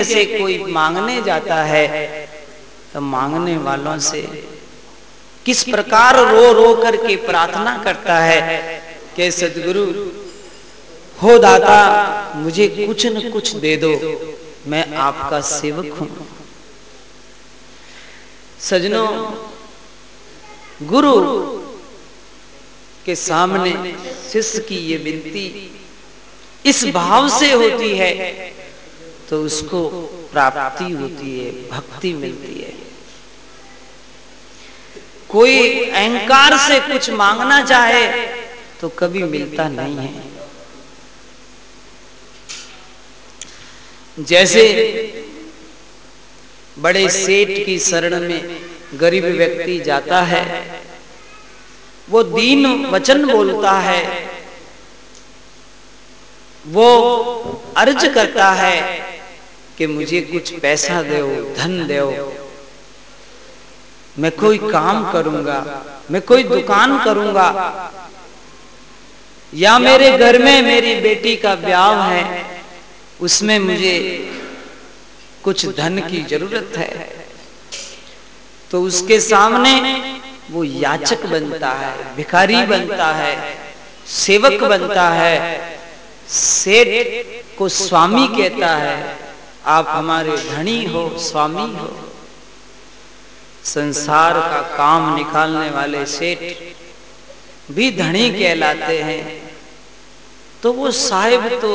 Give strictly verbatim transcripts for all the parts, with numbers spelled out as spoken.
से कोई मांगने जाता है तो मांगने वालों से किस प्रकार रो रो करके प्रार्थना करता है कि सद्गुरु हो दाता, मुझे कुछ न कुछ दे दो, मैं आपका सेवक हूं। सजनों, गुरु के सामने शिष्य की ये विनती इस भाव से होती है तो उसको प्राप्ति होती है, भक्ति मिलती है। कोई अहंकार से कुछ मांगना चाहे तो कभी मिलता नहीं है। जैसे बड़े सेठ की शरण में गरीब व्यक्ति जाता है, वो दीन वचन बोलता है, वो अर्ज करता है कि मुझे कुछ पैसा दो, धन दो, मैं कोई काम करूंगा, मैं कोई दुकान करूंगा, या मेरे घर में मेरी बेटी का ब्याह है, उसमें मुझे कुछ धन की जरूरत है। तो उसके सामने वो याचक बनता है, भिखारी बनता है, सेवक बनता है। सेठ को स्वामी कहता है, आप हमारे धनी हो, स्वामी हो। संसार का काम निकालने वाले सेठ भी धनी कहलाते हैं। तो वो साहिब तो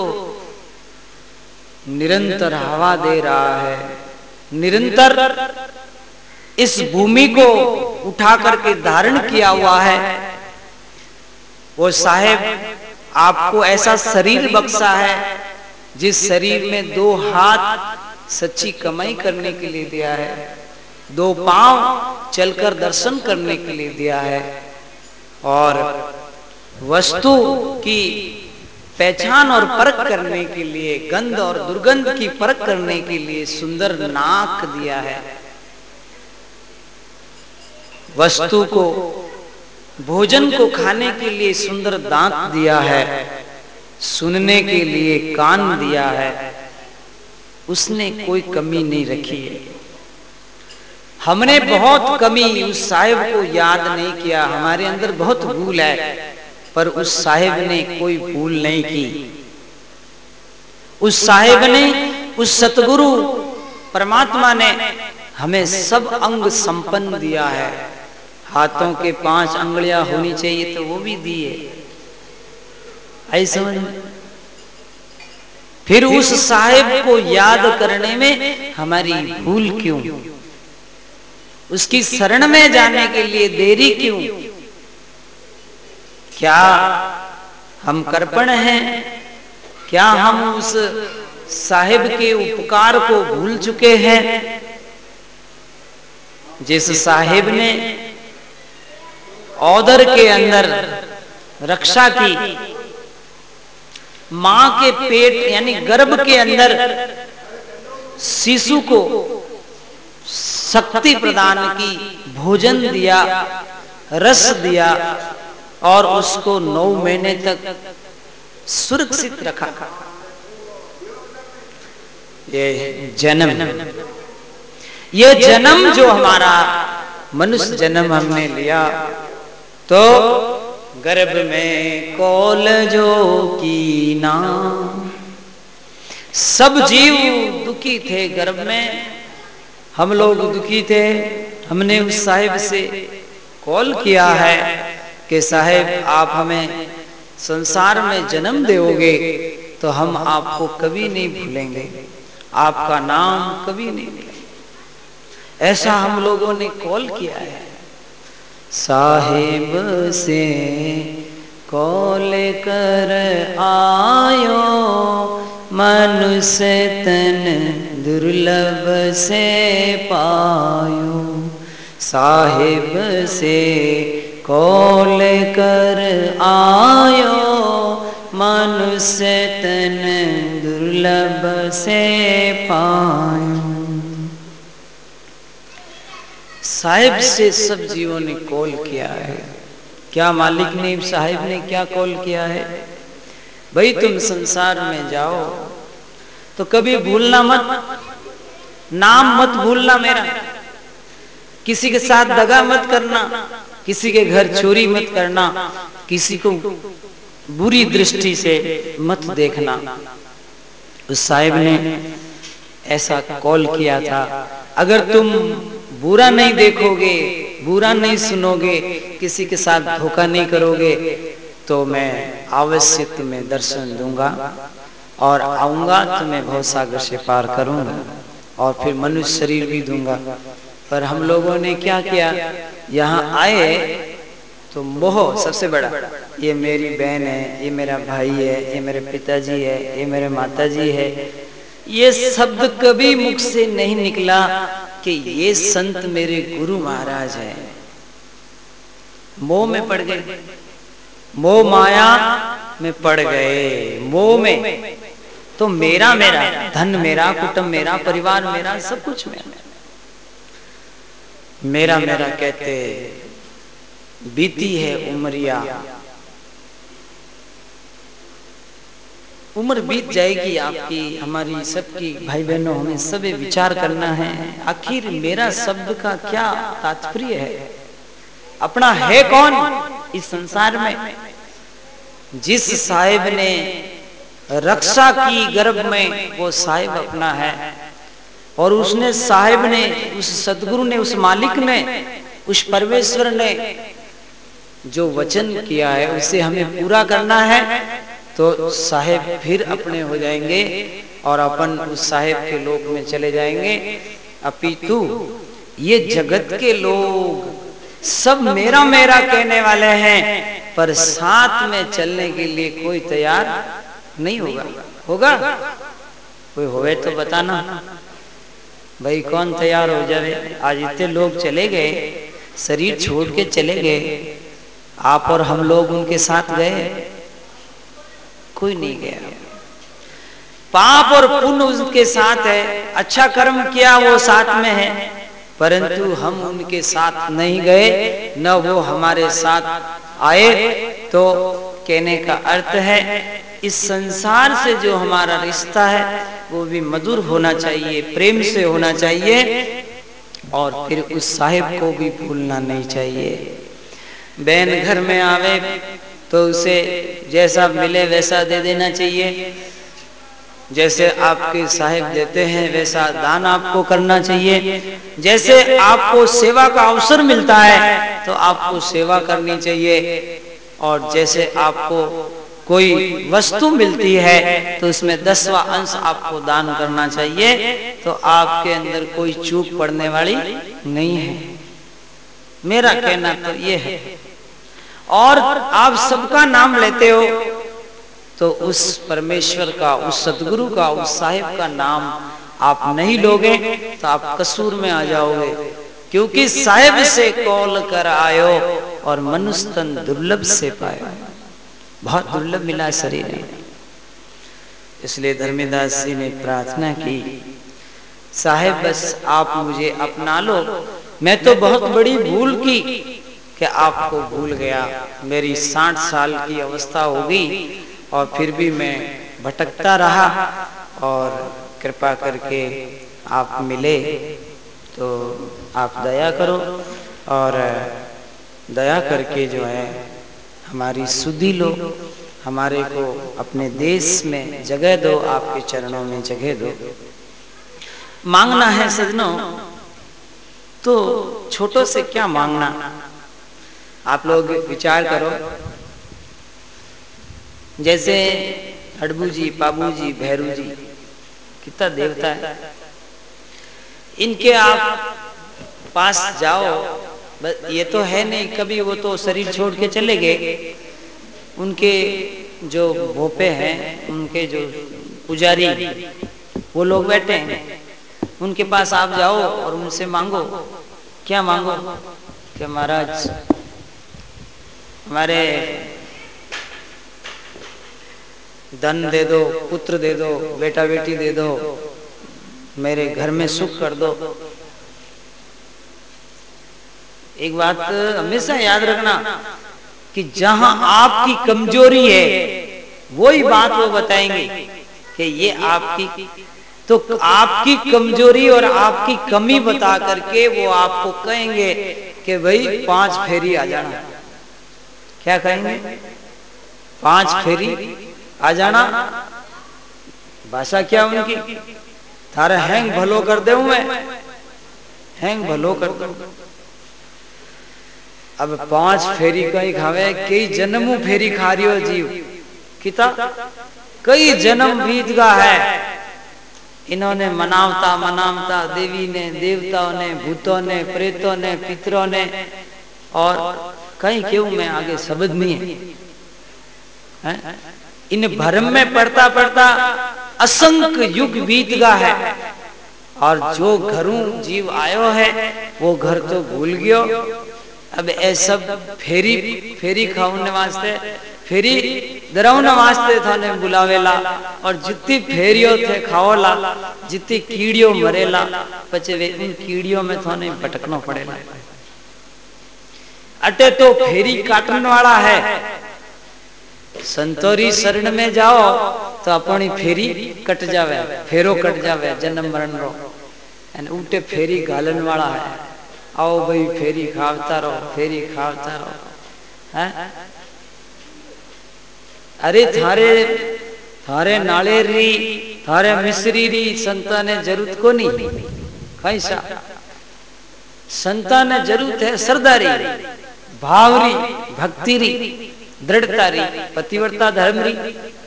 निरंतर हवा दे रहा है, निरंतर इस भूमि को उठा करके धारण किया हुआ है। वो साहिब आपको ऐसा शरीर बख्शा है जिस शरीर में दो हाथ सच्ची कमाई करने के लिए दिया है, दो पांव चलकर दर्शन करने के लिए दिया है, और वस्तु की पहचान और परख करने के लिए, गंध और दुर्गंध की परख करने के लिए सुंदर नाक दिया है। वस्तु को, भोजन को खाने के लिए सुंदर दांत दिया है, सुनने के लिए कान दिया है। उसने कोई कमी नहीं रखी है। हमने बहुत कमी उस साहिब को याद नहीं किया, हमारे अंदर बहुत भूल है, पर उस साहिब ने कोई भूल नहीं की। उस साहिब ने, उस सतगुरु परमात्मा ने हमें सब अंग संपन्न दिया है। हाथों के पांच अंगुलियां होनी चाहिए तो वो भी दी है। ऐसा फिर उस साहिब को याद करने में हमारी भूल क्यों? उसकी शरण में जाने के लिए देरी क्यों? क्या हम कर्पण हैं? क्या हम उस साहिब के उपकार को भूल चुके हैं? जिस साहिब ने औदर के अंदर रक्षा की, मां के पेट यानी गर्भ के अंदर शिशु को शक्ति प्रदान की, भोजन दिया, रस दिया, और उसको नौ महीने तक सुरक्षित रखा। ये जन्म, ये जन्म जो हमारा मनुष्य जन्म हमने लिया, तो गर्भ में कौल जो की ना, सब जीव दुखी थे गर्भ में, हम लोग दुखी थे। हमने उस साहिब से कॉल किया है कि साहिब आप हमें संसार में जन्म दोगे तो हम आपको कभी नहीं भूलेंगे, आपका नाम कभी नहीं भूलेंगे। ऐसा हम लोगों ने कॉल किया है। साहिब से कॉल कर आयो, मनुष्य तन दुर्लभ से पायो। साहिब से कॉल कर आयो, मनुष्य तन दुर्लभ से पायो। साहिब से सब जीवों ने कॉल किया है। क्या मालिक ने, साहिब ने क्या कॉल किया है? भाई तुम संसार में जाओ तो कभी भूलना मत नाम मत भूलना मेरा, किसी के साथ दगा मत करना, किसी के घर चोरी मत करना, किसी को बुरी दृष्टि से मत देखना। उस साहिब ने ऐसा कॉल किया था, अगर तुम बुरा नहीं देखोगे, बुरा नहीं सुनोगे, किसी के साथ धोखा नहीं करोगे, तो मैं अवश्य तुम्हें दर्शन दूंगा और आऊंगा, तुम्हें भवसागर से पार करूंगा और फिर मनुष्य शरीर भी दूंगा। पर हम लोगों ने क्या किया, यहाँ आए तो मोह सबसे बड़ा, ये मेरी बहन है, ये मेरा भाई है, ये मेरे पिताजी है, ये मेरे माताजी है, ये शब्द कभी मुख से नहीं निकला कि ये संत मेरे गुरु महाराज है। मोह में पड़ गए, मोह माया में पड़ गए, मोह में। तो मेरा मेरा धन मेरा, कुटुंब मेरा, परिवार मेरा, सब कुछ मेरा मेरा मेरा कहते बीती है उमरिया, उम्र बीत जाएगी आपकी, हमारी, सबकी, भाई बहनों, हमें सभी विचार करना है, आखिर मेरा शब्द का क्या तात्पर्य है, अपना है कौन इस संसार में। जिस साहिब ने रक्षा की गर्भ में, वो साहिब अपना है, और उसने साहिब ने, उस सतगुरु ने, उस मालिक ने, उस परमेश्वर ने जो वचन किया है उसे हमें पूरा करना है। तो साहिब फिर अपने हो जाएंगे और अपन उस साहिब के लोक में चले जाएंगे। अपितु ये जगत के लोग सब मेरा मेरा कहने वाले हैं, पर साथ में चलने के लिए कोई तैयार नहीं होगा। होगा कोई होवे तो बताना भाई, कौन तैयार हो जावे। आज इतने लोग चले गए, शरीर छोड़ के चले गए, आप और हम लोग उनके साथ गए, कोई नहीं गया। पाप और पुण्य उनके साथ है, अच्छा कर्म किया वो साथ में है, परंतु हम उनके साथ नहीं गए, न वो हमारे साथ आए। तो कहने का अर्थ है, इस संसार से जो हमारा रिश्ता है वो भी मधुर होना चाहिए, प्रेम से होना चाहिए, और फिर उस साहिब को भी भूलना नहीं चाहिए। बहन घर में आवे तो उसे जैसा मिले वैसा दे देना चाहिए, जैसे आपके साहिब देते हैं वैसा दान आपको करना चाहिए। जैसे आपको सेवा का अवसर मिलता है तो आपको सेवा करनी चाहिए, और जैसे आपको कोई वस्तु मिलती है तो उसमें दसवां अंश आपको दान करना चाहिए। तो आपके अंदर कोई चूक पड़ने वाली नहीं है, मेरा कहना तो ये है। और आप सबका नाम लेते हो तो उस परमेश्वर का, उस सतगुरु का, उस साहिब का नाम आप नहीं लोगे तो आप कसूर में आ जाओगे, क्योंकि साहिब से कॉल कर आयो और मनुष्य तन दुर्लभ से पायो। बहुत दुर्लभ मिला शरीर है। इसलिए धर्मदास जी ने प्रार्थना की, साहिब बस आप मुझे अपना लो, मैं तो बहुत बड़ी भूल की कि आपको भूल गया। मेरी साठ साल की अवस्था होगी और फिर भी मैं भटकता रहा, और कृपा करके आप मिले तो आप दया करो, और दया करके जो है हमारी सुधि लो, हमारे को अपने देश में जगह दो, आपके चरणों में जगह दो। मांगना है सजनों तो छोटों से क्या मांगना, आप लोग विचार करो। जैसे हड़बू जी, पाबू जी, भैरू जी, कितना देवता है, इनके आप पास जाओ, ये तो है नहीं कभी, वो तो शरीर छोड़ के चले गए। उनके जो भोपे हैं, उनके जो पुजारी, वो लोग बैठे हैं, उनके पास आप जाओ और उनसे मांगो। क्या मांगो कि महाराज हमारे धन दे दो, पुत्र दे दो, बेटा बेटी दे दो, मेरे घर में सुख कर दो। एक बात हमेशा याद रखना कि जहां आपकी कमजोरी है वही बात वो बताएंगे कि ये आपकी तो आपकी कमजोरी और आपकी कमी बता करके वो आपको कहेंगे कि भाई पांच फेरी आ जाना। क्या कहेंगे? पांच फेरी आ जाना। भाषा क्या उनकी? थारे हैंग भलो कर दे मैं, हैंग भलो कर दो। अब पांच फेरी कहीं खावे, कई जन्मों फेरी खा रही हो जीव किता, कई जन्म बीत गा है। इन्होंने मनावता मनावता देवी ने, देवताओं ने, भूतों ने, प्रेतों ने, पितरों ने, और कहीं क्यों मैं आगे शब्द नहीं है, है? इन भरम में पड़ता पड़ता असंख्य युग बीत गा है, और जो घरों जीव आयो है वो घर तो भूल गयो। अब ए सब फेरी फेरी खाने वास्ते, फेरी दरावना वास्ते थाने बुलावेला, और जितनी फेरियो थे खाओला, जितनी कीड़ियों मरेला, पचे वे उन कीड़ियों में थाने भटकना पड़ेला। अटे तो फेरी काटने वाला है। संतोरी शरण में जाओ तो अपनी फेरी कट जावे, फेरो कट जावे जन्म मरण रो, एन उल्टे फेरी घालन वाला है। आओ भाई फेरी खावता रहो, फेरी खावता रहो, हैं? अरे थारे थारे नालेर री, थारे मिश्री री संता ने जरूरत को नहीं, कैसा संता ने जरूरत है सरदारी, भावरी, भक्ति री, दृढ़ता री, पतिव्रता धर्म री।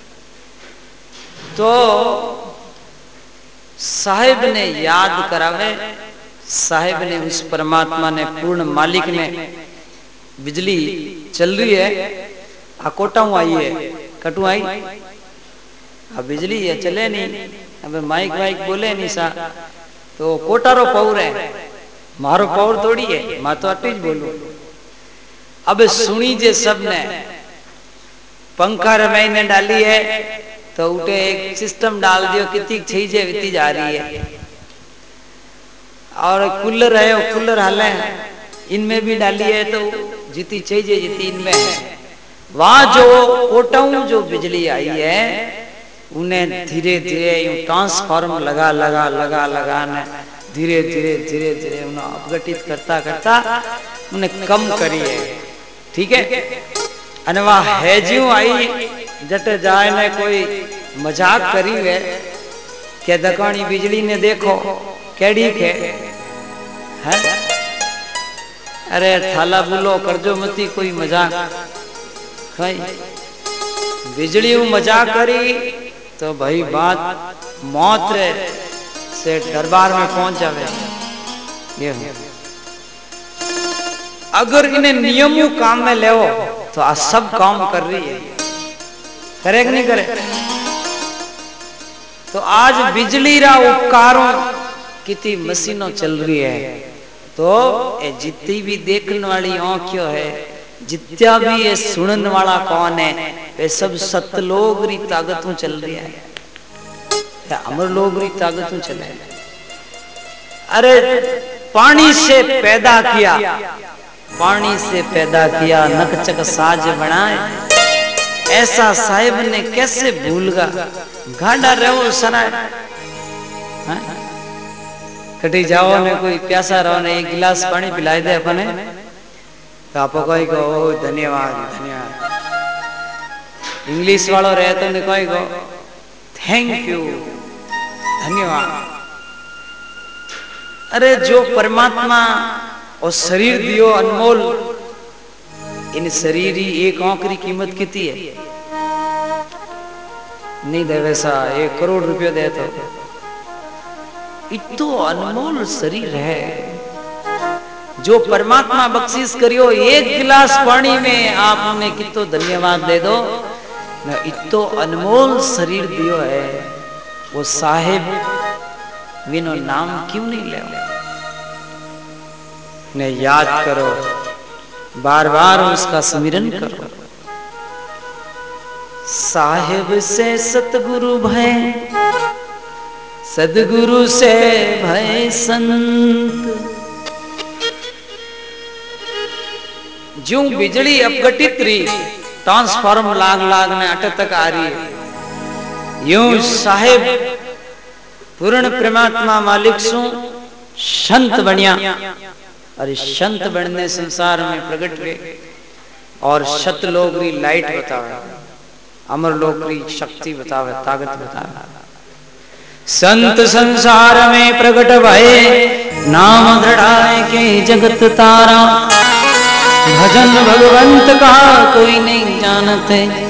तो साहिब ने याद करावे, साहिब ने उस परमात्मा ने, पूर्ण मालिक ने, बिजली चल रही है, अकोटाऊ आई है, कटू आई, अब बिजली है चले नहीं, अब माइक वाइक बोले नहीं सा, तो कोटारो पौर है, मारो पौर थोड़ी है, मैं तो अटी बोलू। अब सुनी जे सबने, पंखा रमाई ने डाली है तो उठे एक सिस्टम डाल दियो, कितनी छीजे विती जा रही है, और कूलर है वो कूलर हाले इनमें भी डाली है तो जितनी चाहिए जितनी इनमें है। वहां जो कोटाऊ जो बिजली आई है उन्हें धीरे धीरे ट्रांसफार्म लगा लगा लगा लगा ने धीरे धीरे धीरे धीरे उन्हें अपघटित करता करता उन्हें कम करी है। ठीक है, अनवा है ज्यू आई जट जाए ने कोई मजाक करी है के दकानी बिजली ने देखो केड़ी के है, अरे थाला बुलो करजो मती कोई मजाक, कई बिजली मजाक करी तो भाई बात मौत रे से दरबार में पहुंच जावे। ये अगर इन्हें नियमों काम में ले तो आ सब काम कर रही है, करे कि नहीं करे? तो आज बिजली रा उपकारों कितनी मशीनों चल रही है, तो ये जितनी भी देखने वाली आंखों है, जितना भी ये सुनने वाला कौन है, वे सब सतलोग री ताकतों चल रही है, अमर लोग री ताकतों चल रही है। अरे पानी से पैदा किया, पानी से पैदा किया, नकचक साज बनाए, ऐसा साहिब ने कैसे भूलगा, गाड़ा रहो सराय, कटी जाओ ने कोई प्यासा रहो ने एक गिलास पानी पिलाई दे अपने, तो आप कोई को धन्यवाद धन्यवाद, इंग्लिश वालों रहे तो ने कोई को थैंक यू धन्यवाद। अरे जो परमात्मा और शरीर दियो अनमोल, इन शरीर ही एक आंख की कीमत कितनी है? नहीं दे वैसा एक करोड़ रुपया दे तो इतो अनमोल शरीर है जो परमात्मा बख्शीश करियो, एक गिलास पानी में आप उन्हें कितो धन्यवाद दे दो न, इतो अनमोल शरीर दियो है वो साहिब विनो नाम क्यों नहीं ले, ने याद करो, बार बार उसका स्मरण करो। साहिब से सतगुरु भय, सदगुरु से भय संत, जो बिजली अपघटित रही, ट्रांसफार्म लाग लाग ने अट तक आ रही है, यूं साहिब पूर्ण परमात्मा मालिक सु संत बनिया और संत बनने संसार में प्रकट हुए और सतलोक री लाइट बतावे, अमर लोक री शक्ति बतावे, ताकत बतावे। संत संसार में प्रकट भये, नाम दृढ़ाए के जगत तारा। भजन भगवंत का कोई नहीं जानते,